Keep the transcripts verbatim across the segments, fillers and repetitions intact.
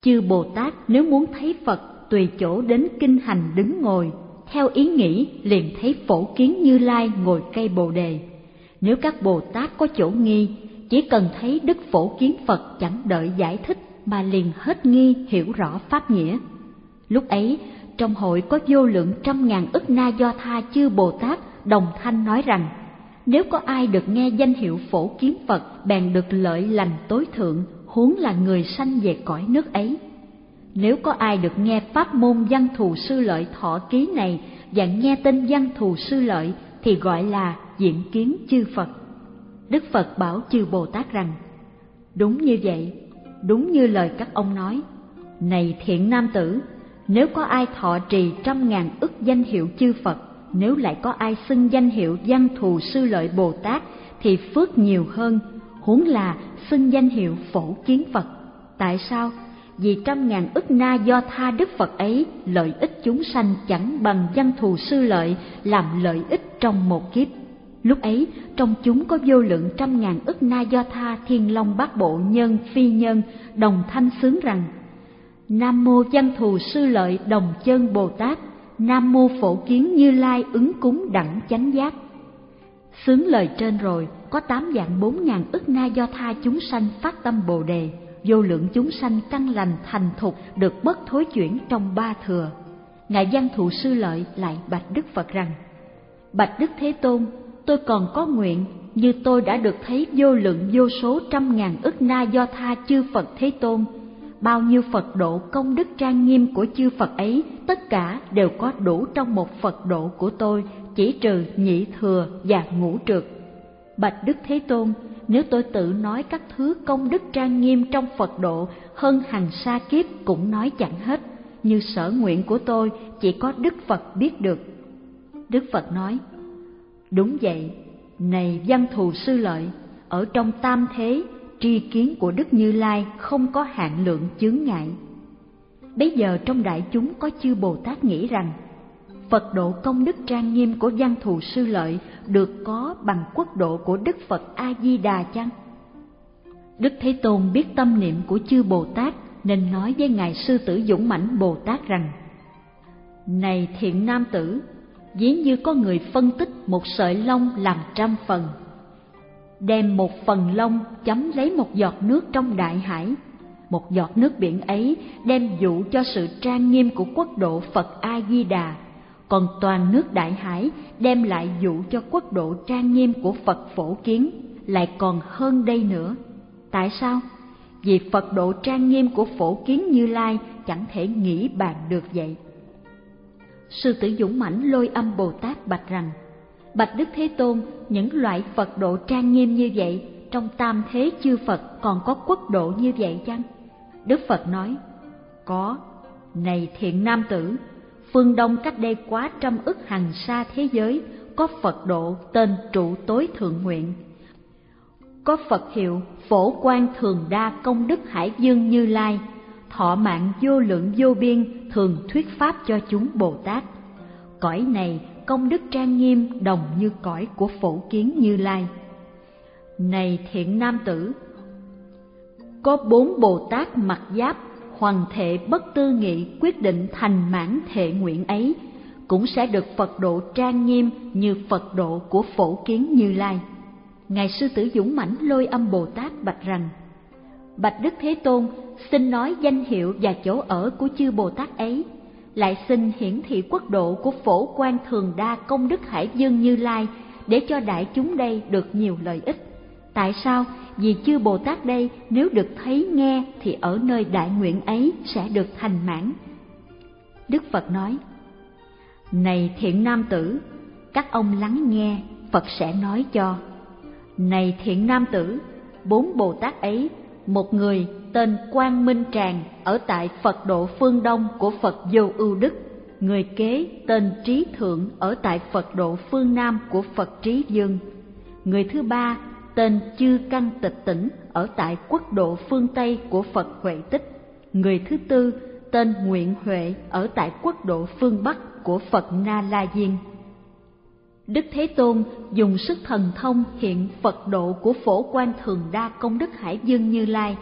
Chư Bồ Tát nếu muốn thấy Phật tùy chỗ đến kinh hành đứng ngồi, theo ý nghĩ liền thấy Phổ Kiến Như Lai ngồi cây Bồ Đề. Nếu các Bồ Tát có chỗ nghi, chỉ cần thấy Đức Phổ Kiến Phật chẳng đợi giải thích mà liền hết nghi hiểu rõ pháp nghĩa. Lúc ấy trong hội có vô lượng trăm ngàn ức na do tha chư Bồ Tát đồng thanh nói rằng: nếu có ai được nghe danh hiệu Phổ Kiến Phật bèn được lợi lành tối thượng, huống là người sanh về cõi nước ấy. Nếu có ai được nghe pháp môn Văn Thù Sư Lợi thọ ký này và nghe tên Văn Thù Sư Lợi thì gọi là diện kiến chư Phật. Đức Phật bảo chư Bồ Tát rằng: đúng như vậy, đúng như lời các ông nói. Này thiện nam tử, nếu có ai thọ trì trăm ngàn ức danh hiệu chư Phật, nếu lại có ai xưng danh hiệu Văn Thù Sư Lợi Bồ Tát thì phước nhiều hơn, huống là xưng danh hiệu Phổ Kiến Phật. Tại sao? Vì trăm ngàn ức na do tha Đức Phật ấy lợi ích chúng sanh chẳng bằng Văn Thù Sư Lợi làm lợi ích trong một kiếp. Lúc ấy trong chúng có vô lượng trăm ngàn ức na do tha thiên long bát bộ nhân phi nhân đồng thanh xướng rằng: Nam mô Văn Thù Sư Lợi Đồng Chân Bồ Tát, Nam mô Phổ Kiến Như Lai ứng cúng đẳng chánh giác. Xướng lời trên rồi, có tám vạn bốn ngàn ức na do tha chúng sanh phát tâm Bồ Đề, vô lượng chúng sanh căn lành thành thục được bất thối chuyển trong ba thừa. Ngài Văn Thù Sư Lợi lại bạch Đức Phật rằng: bạch Đức Thế Tôn, tôi còn có nguyện như tôi đã được thấy vô lượng vô số trăm ngàn ức na do tha chư Phật Thế Tôn. Bao nhiêu Phật độ công đức trang nghiêm của chư Phật ấy, tất cả đều có đủ trong một Phật độ của tôi, chỉ trừ nhị thừa và ngũ trượt. Bạch Đức Thế Tôn, nếu tôi tự nói các thứ công đức trang nghiêm trong Phật độ hơn hằng sa kiếp cũng nói chẳng hết, như sở nguyện của tôi chỉ có Đức Phật biết được. Đức Phật nói: đúng vậy, này Văn Thù Sư Lợi, ở trong tam thế, tri kiến của Đức Như Lai không có hạn lượng chướng ngại. Bây giờ trong đại chúng có chư Bồ Tát nghĩ rằng Phật độ công đức trang nghiêm của Văn Thù Sư Lợi được có bằng quốc độ của Đức Phật A Di Đà chăng? Đức Thế Tôn biết tâm niệm của chư Bồ Tát nên nói với ngài Sư Tử Dũng Mãnh Bồ Tát rằng: này thiện nam tử, ví như có người phân tích một sợi lông làm trăm phần, đem một phần lông chấm lấy một giọt nước trong đại hải. Một giọt nước biển ấy đem dụ cho sự trang nghiêm của quốc độ Phật A Di Đà, còn toàn nước đại hải đem lại dụ cho quốc độ trang nghiêm của Phật Phổ Kiến, lại còn hơn đây nữa. Tại sao? Vì Phật độ trang nghiêm của Phổ Kiến Như Lai chẳng thể nghĩ bàn được vậy. Sư Tử Dũng Mãnh Lôi Âm Bồ Tát bạch rằng: bạch Đức Thế Tôn, những loại Phật độ trang nghiêm như vậy, trong tam thế chư Phật còn có quốc độ như vậy chăng? Đức Phật nói: có. Này thiện nam tử, phương Đông cách đây quá trăm ức hằng sa thế giới có Phật độ tên Trụ Tối Thượng Nguyện, có Phật hiệu Phổ Quang Thường Đa Công Đức Hải Dương Như Lai, thọ mạng vô lượng vô biên, thường thuyết pháp cho chúng Bồ Tát. Cõi này công đức trang nghiêm đồng như cõi của Phổ Kiến Như Lai. Này thiện nam tử, có bốn Bồ Tát mặc giáp hoằng thệ bất tư nghị quyết định thành mãn thệ nguyện ấy, cũng sẽ được Phật độ trang nghiêm như Phật độ của Phổ Kiến Như Lai. Ngài Sư Tử Dũng Mãnh Lôi Âm Bồ Tát bạch rằng: bạch Đức Thế Tôn, xin nói danh hiệu và chỗ ở của chư Bồ Tát ấy, lại xin hiển thị quốc độ của Phổ Quang Thường Đa Công Đức Hải Dương Như Lai, để cho đại chúng đây được nhiều lợi ích. Tại sao? Vì chư Bồ Tát đây nếu được thấy nghe thì ở nơi đại nguyện ấy sẽ được thành mãn. Đức Phật nói: này thiện nam tử, các ông lắng nghe, Phật sẽ nói cho. Này thiện nam tử, bốn Bồ Tát ấy, một người tên Quang Minh Tràng ở tại Phật độ phương Đông của Phật Vô Ưu Đức, người kế tên Trí Thượng ở tại Phật độ phương Nam của Phật Trí Dương, người thứ ba tên Chư Căn Tịch Tỉnh ở tại quốc độ phương Tây của Phật Huệ Tích, người thứ tư tên Nguyện Huệ ở tại quốc độ phương Bắc của Phật Na La Diên. Đức Thế Tôn dùng sức thần thông hiện Phật độ của Phổ Quang Thường Đa Công Đức Hải Dương Như Lai,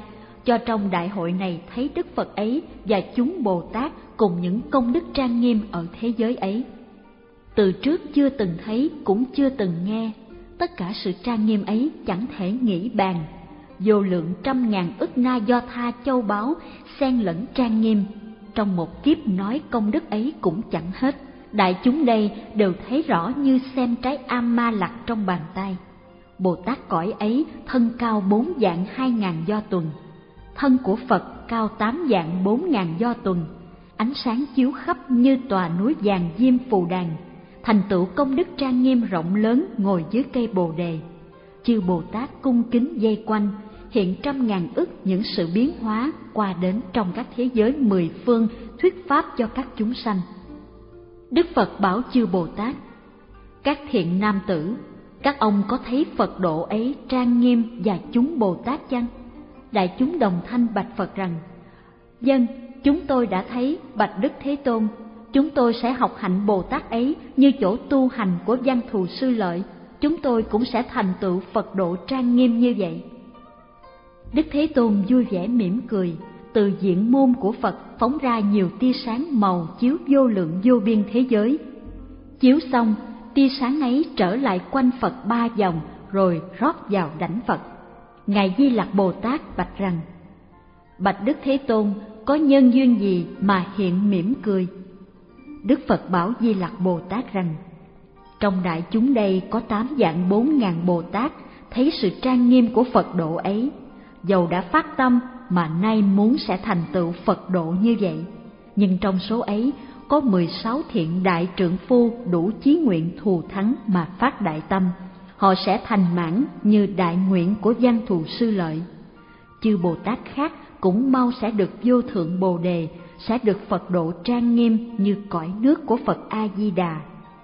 cho trong đại hội này thấy Đức Phật ấy và chúng Bồ Tát cùng những công đức trang nghiêm ở thế giới ấy. Từ trước chưa từng thấy cũng chưa từng nghe, tất cả sự trang nghiêm ấy chẳng thể nghĩ bàn. Vô lượng trăm ngàn ức na do tha châu báu xen lẫn trang nghiêm, trong một kiếp nói công đức ấy cũng chẳng hết. Đại chúng đây đều thấy rõ như xem trái am ma lặt trong bàn tay. Bồ Tát cõi ấy thân cao bốn vạn hai ngàn do tuần, thân của Phật cao tám vạn bốn ngàn do tuần, ánh sáng chiếu khắp như tòa núi vàng diêm phù đàn, thành tựu công đức trang nghiêm rộng lớn ngồi dưới cây bồ đề. Chư Bồ Tát cung kính vây quanh, hiện trăm ngàn ức những sự biến hóa qua đến trong các thế giới mười phương thuyết pháp cho các chúng sanh. Đức Phật bảo chư Bồ Tát: các thiện nam tử, các ông có thấy Phật độ ấy trang nghiêm và chúng Bồ Tát chăng? Đại chúng đồng thanh bạch Phật rằng: vâng, chúng tôi đã thấy, bạch Đức Thế Tôn. Chúng tôi sẽ học hạnh Bồ Tát ấy như chỗ tu hành của Văn Thù Sư Lợi, chúng tôi cũng sẽ thành tựu Phật độ trang nghiêm như vậy. Đức Thế Tôn vui vẻ mỉm cười, từ diện môn của Phật phóng ra nhiều tia sáng màu chiếu vô lượng vô biên thế giới. Chiếu xong, tia sáng ấy trở lại quanh Phật ba vòng rồi rót vào đảnh Phật. Ngài Di Lặc Bồ Tát bạch rằng: bạch Đức Thế Tôn, có nhân duyên gì mà hiện mỉm cười? Đức Phật bảo Di Lặc Bồ Tát rằng: trong đại chúng đây có tám vạn bốn ngàn Bồ Tát thấy sự trang nghiêm của Phật độ ấy, dầu đã phát tâm mà nay muốn sẽ thành tựu Phật độ như vậy. Nhưng trong số ấy có mười sáu thiện đại trượng phu đủ chí nguyện thù thắng mà phát đại tâm, họ sẽ thành mãn như đại nguyện của Văn Thù Sư Lợi. Chư Bồ Tát khác cũng mau sẽ được vô thượng Bồ Đề, sẽ được Phật độ trang nghiêm như cõi nước của Phật A Di Đà.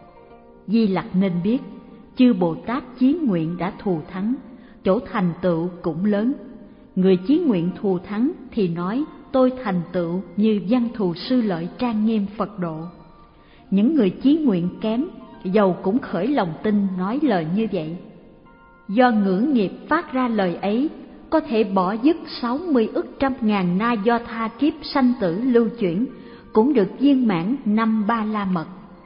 Di Lặc nên biết, chư Bồ Tát chí nguyện đã thù thắng, chỗ thành tựu cũng lớn. Người chí nguyện thù thắng thì nói tôi thành tựu như Văn Thù Sư Lợi trang nghiêm Phật độ. Những người chí nguyện kém, dầu cũng khởi lòng tin nói lời như vậy. Do ngưỡng nghiệp phát ra lời ấy, có thể bỏ dứt sáu mươi ức trăm ngàn na do tha kiếp sanh tử lưu chuyển, cũng được viên mãn năm ba la mật.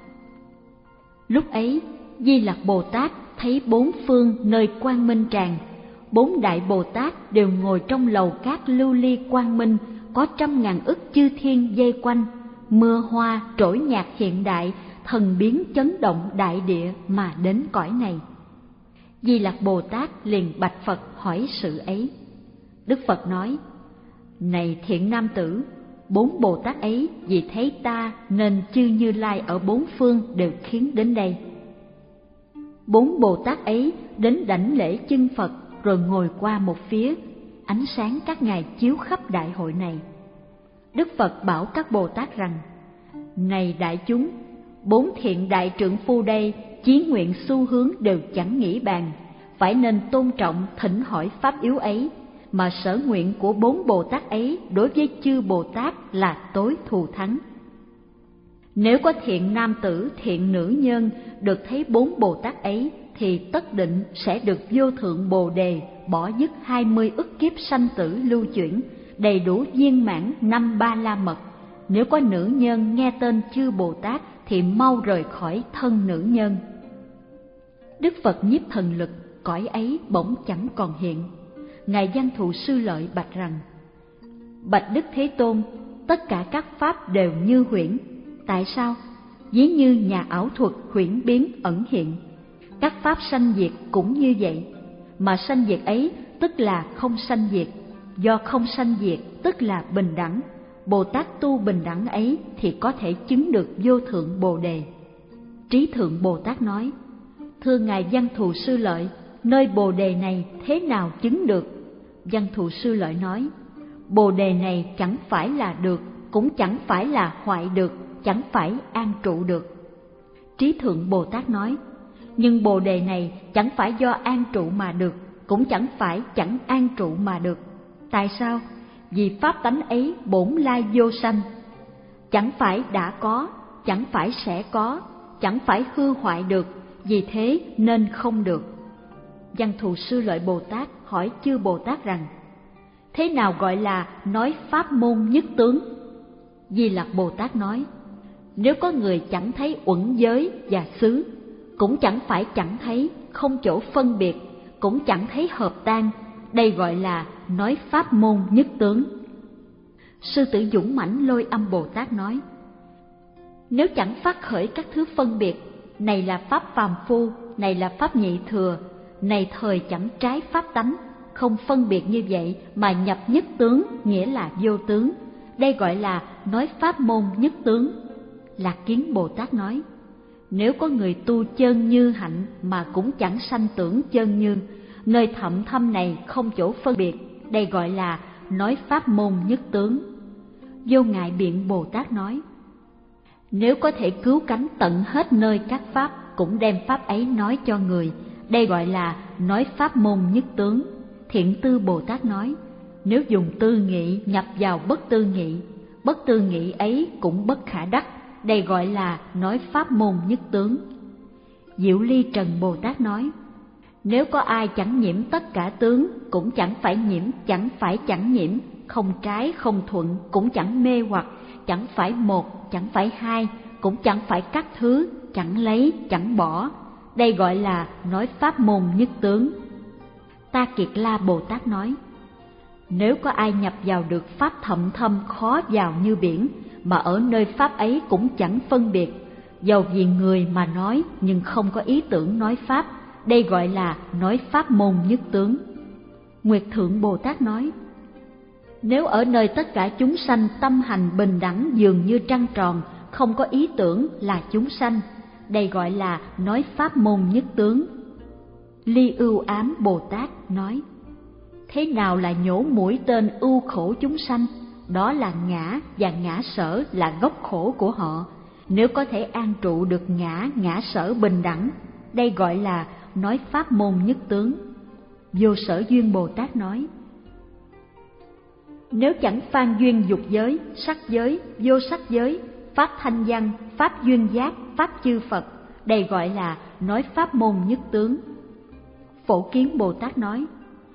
Lúc ấy, Di Lặc Bồ Tát thấy bốn phương nơi quang minh tràn, bốn đại Bồ Tát đều ngồi trong lầu cát lưu ly quang minh, có trăm ngàn ức chư thiên vây quanh, mưa hoa trỗi nhạc hiện đại, thần biến chấn động đại địa mà đến cõi này. Di Lặc Bồ Tát liền bạch Phật hỏi sự ấy. Đức Phật nói: này thiện nam tử, bốn Bồ Tát ấy vì thấy ta nên chư Như Lai ở bốn phương đều khiến đến đây. Bốn Bồ Tát ấy đến đảnh lễ chân Phật rồi ngồi qua một phía, ánh sáng các ngài chiếu khắp đại hội này. Đức Phật bảo các Bồ Tát rằng: này đại chúng, bốn thiện đại trượng phu đây chí nguyện xu hướng đều chẳng nghĩ bàn, phải nên tôn trọng thỉnh hỏi pháp yếu ấy, mà sở nguyện của bốn Bồ Tát ấy đối với chư Bồ Tát là tối thù thắng. Nếu có thiện nam tử, thiện nữ nhân được thấy bốn Bồ Tát ấy, thì tất định sẽ được vô thượng Bồ Đề, bỏ dứt hai mươi ức kiếp sanh tử lưu chuyển, đầy đủ viên mãn năm ba la mật. Nếu có nữ nhân nghe tên chư Bồ Tát thì mau rời khỏi thân nữ nhân. Đức Phật nhiếp thần lực, cõi ấy bỗng chẳng còn hiện. Ngài Văn Thù Sư Lợi bạch rằng: bạch Đức Thế Tôn, tất cả các pháp đều như huyễn. Tại sao? Ví như nhà ảo thuật huyễn biến ẩn hiện. Các pháp sanh diệt cũng như vậy, mà sanh diệt ấy tức là không sanh diệt, do không sanh diệt tức là bình đẳng. Bồ Tát tu bình đẳng ấy thì có thể chứng được vô thượng Bồ Đề. Trí thượng Bồ Tát nói: thưa Ngài Văn Thù Sư Lợi, nơi Bồ Đề này thế nào chứng được? Văn Thù Sư Lợi nói: Bồ Đề này chẳng phải là được, cũng chẳng phải là hoại được, chẳng phải an trụ được. Trí thượng Bồ Tát nói: nhưng Bồ Đề này chẳng phải do an trụ mà được, cũng chẳng phải chẳng an trụ mà được. Tại sao? Vì pháp tánh ấy bổn lai vô sanh, chẳng phải đã có, chẳng phải sẽ có, chẳng phải hư hoại được, vì thế nên không được. Văn Thù Sư Lợi Bồ Tát hỏi chư Bồ Tát rằng: Thế nào gọi là nói pháp môn nhất tướng? Di Lặc Bồ Tát nói, nếu có người chẳng thấy uẩn giới và xứ, cũng chẳng phải chẳng thấy, không chỗ phân biệt, cũng chẳng thấy hợp tan, đây gọi là nói pháp môn nhất tướng. Sư Tử Dũng Mãnh Lôi Âm Bồ Tát nói, nếu chẳng phát khởi các thứ phân biệt, này là pháp phàm phu, này là pháp nhị thừa, này thời chẳng trái pháp tánh, không phân biệt như vậy mà nhập nhất tướng, nghĩa là vô tướng, đây gọi là nói pháp môn nhất tướng. Lạc Kiến Bồ Tát nói, nếu có người tu chân như hạnh mà cũng chẳng sanh tưởng chân như, nơi thậm thâm này không chỗ phân biệt, đây gọi là nói pháp môn nhất tướng. Vô Ngại Biện Bồ Tát nói, nếu có thể cứu cánh tận hết nơi các pháp, cũng đem pháp ấy nói cho người, đây gọi là nói pháp môn nhất tướng. Thiện Tư Bồ Tát nói, nếu dùng tư nghị nhập vào bất tư nghị, bất tư nghị ấy cũng bất khả đắc, đây gọi là nói pháp môn nhất tướng. Diệu Ly Trần Bồ Tát nói, nếu có ai chẳng nhiễm tất cả tướng, cũng chẳng phải nhiễm, chẳng phải chẳng nhiễm, không trái không thuận, cũng chẳng mê hoặc, chẳng phải một, chẳng phải hai, cũng chẳng phải các thứ, chẳng lấy, chẳng bỏ, đây gọi là nói pháp môn nhất tướng. Ta Kiệt La Bồ Tát nói, nếu có ai nhập vào được pháp thậm thâm khó vào như biển, mà ở nơi pháp ấy cũng chẳng phân biệt, dầu vì người mà nói nhưng không có ý tưởng nói pháp, đây gọi là nói pháp môn nhất tướng. Nguyệt Thượng Bồ Tát nói, nếu ở nơi tất cả chúng sanh tâm hành bình đẳng dường như trăng tròn, không có ý tưởng là chúng sanh, đây gọi là nói pháp môn nhất tướng. Ly Ưu Ám Bồ Tát nói, thế nào là nhổ mũi tên ưu khổ chúng sanh? Đó là ngã, và ngã sở là gốc khổ của họ. Nếu có thể an trụ được ngã, ngã sở bình đẳng, đây gọi là nói pháp môn nhất tướng. Vô Sở Duyên Bồ Tát nói, nếu chẳng phan duyên dục giới, sắc giới, vô sắc giới, pháp thanh văn, pháp duyên giác, pháp chư Phật, đây gọi là nói pháp môn nhất tướng. Phổ Kiến Bồ Tát nói,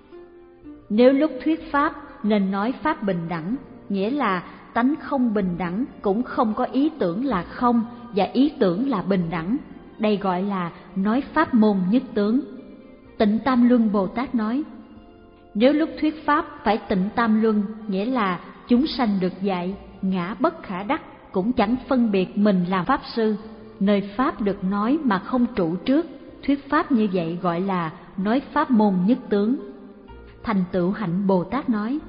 nếu lúc thuyết pháp nên nói pháp bình đẳng, nghĩa là tánh không bình đẳng, cũng không có ý tưởng là không, và ý tưởng là bình đẳng, đây gọi là nói pháp môn nhất tướng. Tịnh Tam Luân Bồ Tát nói, nếu lúc thuyết pháp phải tịnh tam luân, nghĩa là chúng sanh được dạy, ngã bất khả đắc, cũng chẳng phân biệt mình làm pháp sư, nơi pháp được nói mà không trụ trước, thuyết pháp như vậy gọi là nói pháp môn nhất tướng. Thành Tựu Hạnh Bồ Tát nói,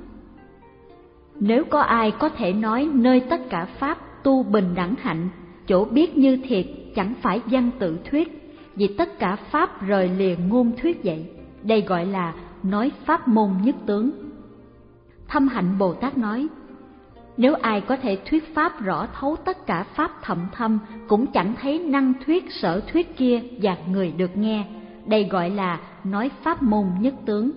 nếu có ai có thể nói nơi tất cả pháp tu bình đẳng hạnh, chỗ biết như thiệt, chẳng phải văn tự thuyết, vì tất cả pháp rời lìa ngôn thuyết vậy, đây gọi là nói pháp môn nhất tướng. Thâm Hạnh Bồ Tát nói, nếu ai có thể thuyết pháp rõ thấu tất cả pháp thậm thâm, cũng chẳng thấy năng thuyết sở thuyết kia và người được nghe, đây gọi là nói pháp môn nhất tướng.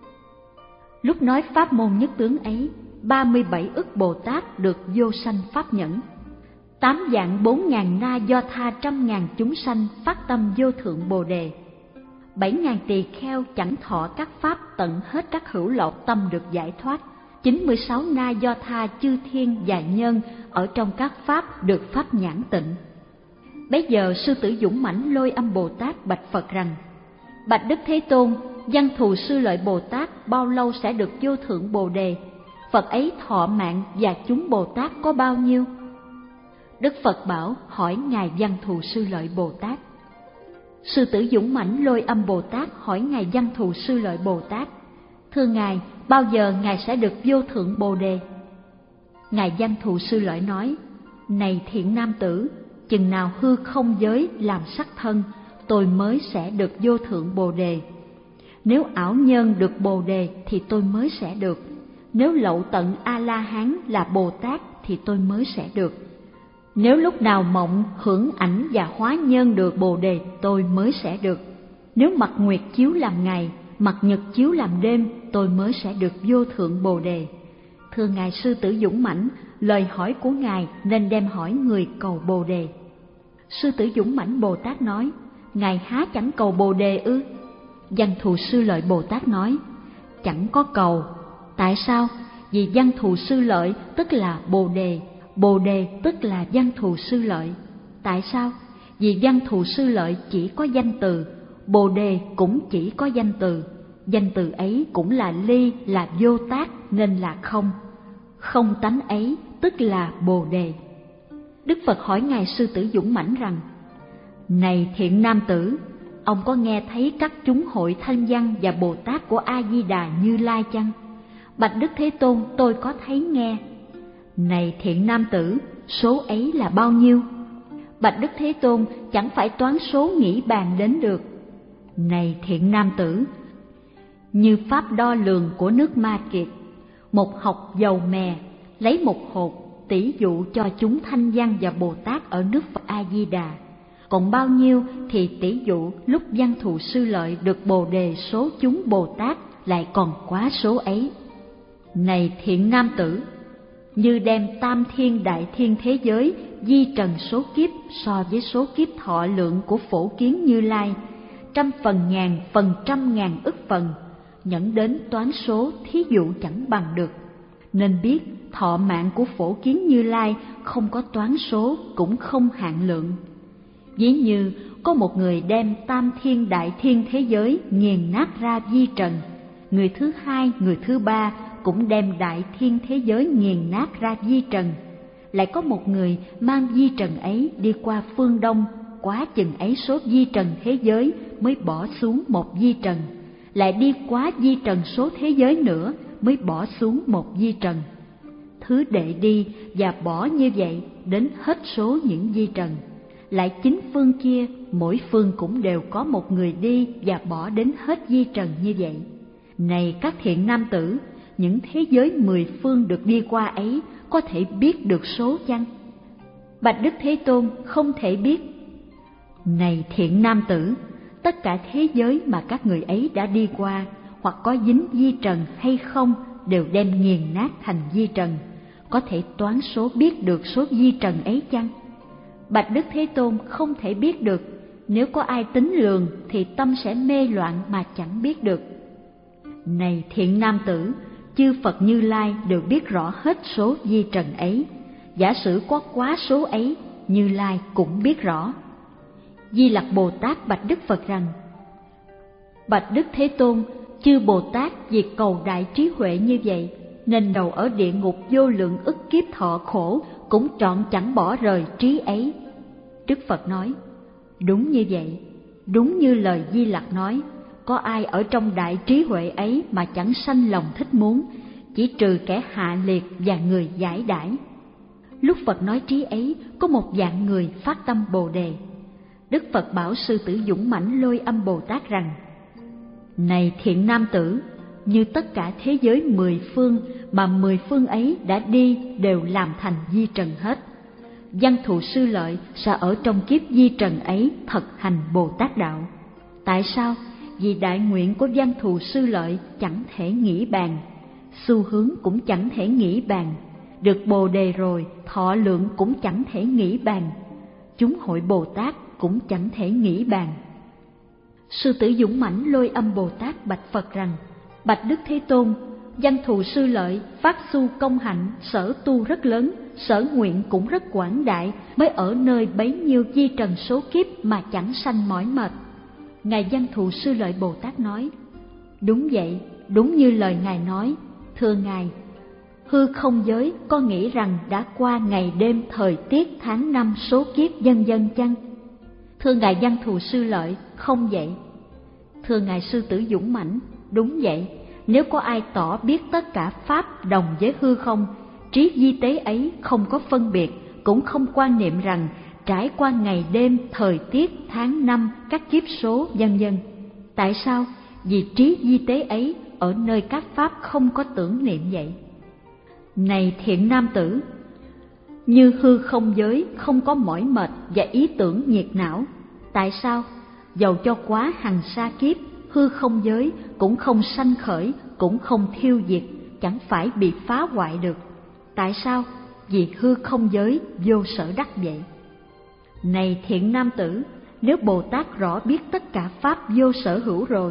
Lúc nói pháp môn nhất tướng ấy, ba mươi bảy ức Bồ Tát được vô sanh pháp nhẫn, tám vạn bốn ngàn na do tha trăm ngàn chúng sanh phát tâm vô thượng Bồ đề, bảy ngàn tỳ kheo chẳng thọ các pháp tận hết các hữu lậu tâm được giải thoát, chín mươi sáu na do tha chư thiên và nhân ở trong các pháp được pháp nhãn tịnh. Bấy giờ Sư Tử Dũng Mãnh Lôi Âm Bồ Tát bạch Phật rằng, bạch Đức Thế Tôn, Văn Thù Sư Lợi Bồ Tát bao lâu sẽ được vô thượng Bồ đề? Phật ấy thọ mạng và chúng Bồ Tát có bao nhiêu? Đức Phật bảo, hỏi ngài Văn Thù Sư Lợi Bồ Tát. Sư Tử Dũng Mãnh Lôi Âm Bồ Tát hỏi ngài Văn Thù Sư Lợi Bồ Tát, thưa ngài, bao giờ ngài sẽ được vô thượng Bồ đề? Ngài Văn Thù Sư Lợi nói, này thiện nam tử, chừng nào hư không giới làm sắc thân, tôi mới sẽ được vô thượng Bồ đề. Nếu ảo nhân được Bồ đề thì tôi mới sẽ được. Nếu lậu tận A-la-hán là Bồ Tát thì tôi mới sẽ được. Nếu lúc nào mộng hưởng ảnh và hóa nhân được Bồ đề, tôi mới sẽ được. Nếu mặt nguyệt chiếu làm ngày, mặt nhật chiếu làm đêm, tôi mới sẽ được vô thượng Bồ đề. Thưa ngài Sư Tử Dũng Mãnh, lời hỏi của ngài nên đem hỏi người cầu Bồ đề. Sư Tử Dũng Mãnh Bồ Tát nói, ngài há chẳng cầu Bồ đề ư? Văn Thù Sư Lợi Bồ Tát nói, chẳng có cầu, Tại sao? Vì văn thù sư lợi tức là Bồ Đề, Bồ Đề tức là văn thù sư lợi. Tại sao? Vì văn thù sư lợi chỉ có danh từ, Bồ Đề cũng chỉ có danh từ. Danh từ ấy cũng là ly, là vô tác nên là không. Không tánh ấy tức là Bồ Đề. Đức Phật hỏi Ngài Sư Tử Dũng Mãnh rằng: Này thiện nam tử, ông có nghe thấy các chúng hội Thanh Văn và Bồ Tát của A Di Đà Như Lai chăng? Bạch Đức Thế Tôn, tôi có thấy nghe. Này thiện nam tử, số ấy là bao nhiêu? Bạch Đức Thế Tôn, chẳng phải toán số nghĩ bàn đến được. Này thiện nam tử, như pháp đo lường của nước Ma Kiệt, một hộc dầu mè lấy một hột tỷ dụ cho chúng Thanh Văn và Bồ Tát ở nước Phật A Di Đà, còn bao nhiêu thì tỷ dụ lúc văn thù sư lợi được Bồ Đề số chúng Bồ Tát lại còn quá số ấy. Này thiện nam tử, như đem tam thiên đại thiên thế giới di trần số kiếp so với số kiếp thọ lượng của Phổ Kiến Như Lai, trăm phần ngàn phần trăm ngàn ức phần, nhẫn đến toán số thí dụ chẳng bằng được. Nên biết thọ mạng của Phổ Kiến Như Lai không có toán số cũng không hạn lượng. Ví như có một người đem tam thiên đại thiên thế giới nghiền nát ra vi trần, người thứ hai, người thứ ba cũng đem đại thiên thế giới nghiền nát ra vi trần. Lại có một người mang vi trần ấy đi qua phương Đông, quá chừng ấy số vi trần thế giới mới bỏ xuống một vi trần, lại đi quá vi trần số thế giới nữa mới bỏ xuống một vi trần. Thứ đệ đi và bỏ như vậy đến hết số những vi trần. Lại chính phương kia, mỗi phương cũng đều có một người đi và bỏ đến hết vi trần như vậy. Này các thiện nam tử, những thế giới mười phương được đi qua ấy có thể biết được số chăng? Bạch Đức Thế Tôn, không thể biết. Này thiện nam tử, tất cả thế giới mà các người ấy đã đi qua, hoặc có dính vi trần hay không, đều đem nghiền nát thành vi trần. Có thể toán số biết được số vi trần ấy chăng? Bạch Đức Thế Tôn, không thể biết được. Nếu có ai tính lường thì tâm sẽ mê loạn mà chẳng biết được. Này thiện nam tử, chư Phật Như Lai đều biết rõ hết số vi trần ấy. Giả sử có quá số ấy, Như Lai cũng biết rõ. Di Lặc Bồ Tát bạch Đức Phật rằng: Bạch Đức Thế Tôn, chư Bồ Tát vì cầu đại trí huệ như vậy, nên đầu ở địa ngục vô lượng ức kiếp thọ khổ cũng trọn chẳng bỏ rời trí ấy. Đức Phật nói: Đúng như vậy, đúng như lời Di Lặc nói, có ai ở trong đại trí huệ ấy mà chẳng sanh lòng thích muốn, chỉ trừ kẻ hạ liệt và người giải đãi. Lúc Phật nói trí ấy, có một dạng người phát tâm Bồ Đề. Đức Phật bảo Sư Tử Dũng Mãnh Lôi Âm Bồ Tát rằng: Này thiện nam tử, như tất cả thế giới mười phương mà mười phương ấy đã đi đều làm thành vi trần hết. Văn thù sư lợi sẽ ở trong kiếp vi trần ấy thực hành Bồ Tát đạo. Tại sao? Vì đại nguyện của văn thù sư lợi chẳng thể nghĩ bàn, xu hướng cũng chẳng thể nghĩ bàn, được Bồ Đề rồi thọ lượng cũng chẳng thể nghĩ bàn, chúng hội Bồ Tát cũng chẳng thể nghĩ bàn. Sư Tử Dũng Mãnh Lôi Âm Bồ Tát bạch Phật rằng: Bạch Đức Thế Tôn, văn thù sư lợi phát xu công hạnh, sở tu rất lớn, sở nguyện cũng rất quảng đại, mới ở nơi bấy nhiêu vi trần số kiếp mà chẳng sanh mỏi mệt. Ngài văn thù sư lợi Bồ Tát nói: Đúng vậy, đúng như lời Ngài nói. Thưa Ngài, hư không giới có nghĩ rằng đã qua ngày đêm thời tiết tháng năm số kiếp vân vân chăng? Thưa Ngài văn thù sư lợi, không vậy. Thưa Ngài Sư Tử Dũng Mãnh, đúng vậy. Nếu có ai tỏ biết tất cả pháp đồng với hư không, trí vi tế ấy không có phân biệt, cũng không quan niệm rằng trải qua ngày đêm thời tiết tháng năm các kiếp số vân vân. Tại sao? Vì trí vi tế ấy ở nơi các pháp không có tưởng niệm vậy. Này thiện nam tử, như hư không giới không có mỏi mệt và ý tưởng nhiệt não. Tại sao? Dầu cho quá hằng sa kiếp, hư không giới cũng không sanh khởi, cũng không thiêu diệt, chẳng phải bị phá hoại được. Tại sao? Vì hư không giới vô sở đắc vậy. Này thiện nam tử, nếu Bồ Tát rõ biết tất cả pháp vô sở hữu rồi,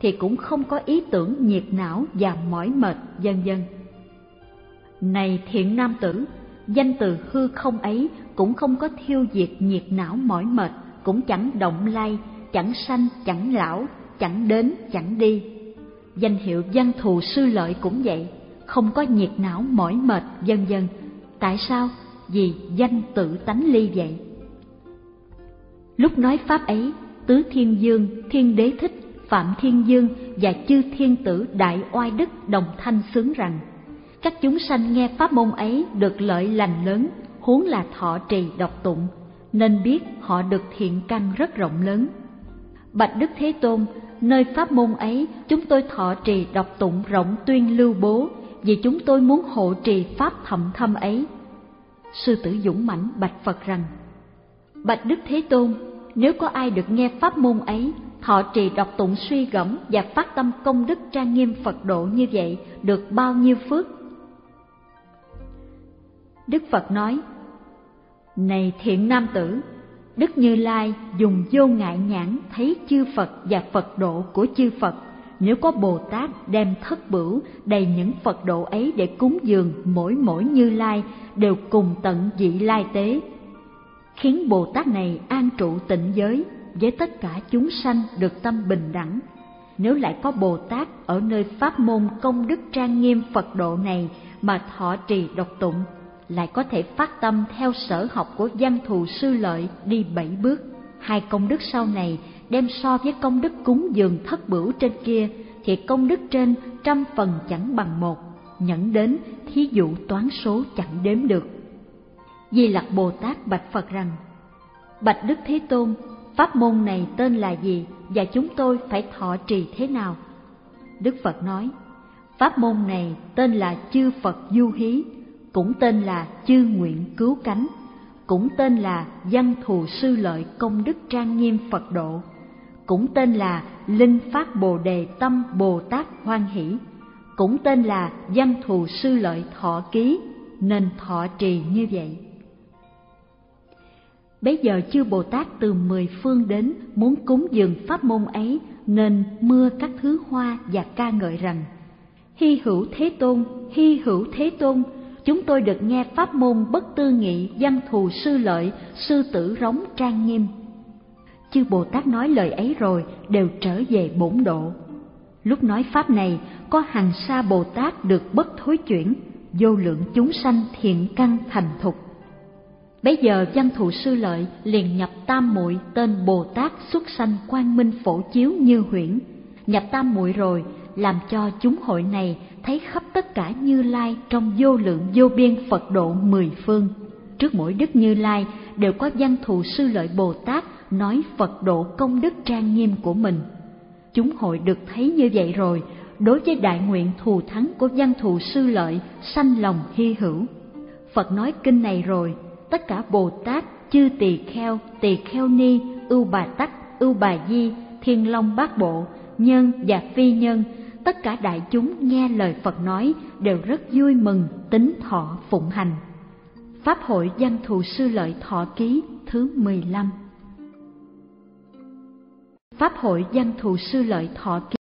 thì cũng không có ý tưởng nhiệt não và mỏi mệt, vân vân. Này thiện nam tử, danh từ hư không ấy cũng không có thiêu diệt nhiệt não mỏi mệt, cũng chẳng động lai, chẳng sanh chẳng lão, chẳng đến chẳng đi. Danh hiệu văn thù sư lợi cũng vậy, không có nhiệt não mỏi mệt, vân vân. Tại sao? Vì danh tự tánh ly vậy. Lúc nói pháp ấy, Tứ Thiên Dương, Thiên Đế Thích, Phạm Thiên Dương và chư thiên tử đại oai đức đồng thanh xướng rằng: các chúng sanh nghe pháp môn ấy được lợi lành lớn, huống là thọ trì đọc tụng, nên biết họ được thiện căn rất rộng lớn. Bạch Đức Thế Tôn, nơi pháp môn ấy chúng tôi thọ trì đọc tụng rộng tuyên lưu bố, vì chúng tôi muốn hộ trì pháp thậm thâm ấy. Sư tử dũng mãnh bạch Phật rằng: bạch Đức Thế Tôn, nếu có ai được nghe pháp môn ấy, thọ trì đọc tụng suy gẫm và phát tâm công đức trang nghiêm Phật độ như vậy, được bao nhiêu phước? Đức Phật nói: này thiện nam tử, Đức Như Lai dùng vô ngại nhãn thấy chư Phật và Phật độ của chư Phật. Nếu có Bồ Tát đem thất bửu đầy những Phật độ ấy để cúng dường mỗi mỗi Như Lai, đều cùng tận vị lai tế, khiến Bồ Tát này an trụ tịnh giới, với tất cả chúng sanh được tâm bình đẳng. Nếu lại có Bồ Tát ở nơi pháp môn công đức trang nghiêm Phật độ này mà thọ trì đọc tụng, lại có thể phát tâm theo sở học của văn thù sư lợi đi bảy bước. Hai công đức sau này đem so với công đức cúng dường thất bửu trên kia, thì công đức trên trăm phần chẳng bằng một, nhẫn đến thí dụ toán số chẳng đếm được. Di Lặc Bồ Tát bạch Phật rằng: bạch Đức Thế Tôn, pháp môn này tên là gì và chúng tôi phải thọ trì thế nào? Đức Phật nói: pháp môn này tên là chư Phật Du Hí, cũng tên là chư nguyện cứu cánh, cũng tên là văn thù sư lợi công đức trang nghiêm Phật độ, cũng tên là linh phát bồ đề tâm Bồ Tát hoan hỷ, cũng tên là văn thù sư lợi thọ ký, nên thọ trì như vậy. Bấy giờ chư Bồ Tát từ mười phương đến muốn cúng dường pháp môn ấy, nên mưa các thứ hoa và ca ngợi rằng: hy hữu Thế Tôn, hy hữu Thế Tôn, chúng tôi được nghe pháp môn bất tư nghị văn thù sư lợi, sư tử rống trang nghiêm. Chư Bồ Tát nói lời ấy rồi đều trở về bổn độ. Lúc nói pháp này, có hằng sa Bồ Tát được bất thối chuyển, vô lượng chúng sanh thiện căn thành thục. Bấy giờ văn thù sư lợi liền nhập tam muội tên Bồ Tát xuất sanh quang minh phổ chiếu như huyễn. Nhập tam muội rồi, làm cho chúng hội này thấy khắp tất cả Như Lai trong vô lượng vô biên Phật độ mười phương. Trước mỗi Đức Như Lai đều có văn thù sư lợi Bồ Tát nói Phật độ công đức trang nghiêm của mình. Chúng hội được thấy như vậy rồi, đối với đại nguyện thù thắng của văn thù sư lợi sanh lòng hy hữu. Phật nói kinh này rồi, tất cả Bồ Tát, chư tỳ kheo, tỳ kheo ni, ưu bà tắc, ưu bà di, thiên long bát bộ, nhân và phi nhân, tất cả đại chúng nghe lời Phật nói đều rất vui mừng, tín thọ phụng hành. Pháp hội văn thù sư lợi thọ ký thứ mười lăm. Pháp hội văn thù sư lợi thọ ký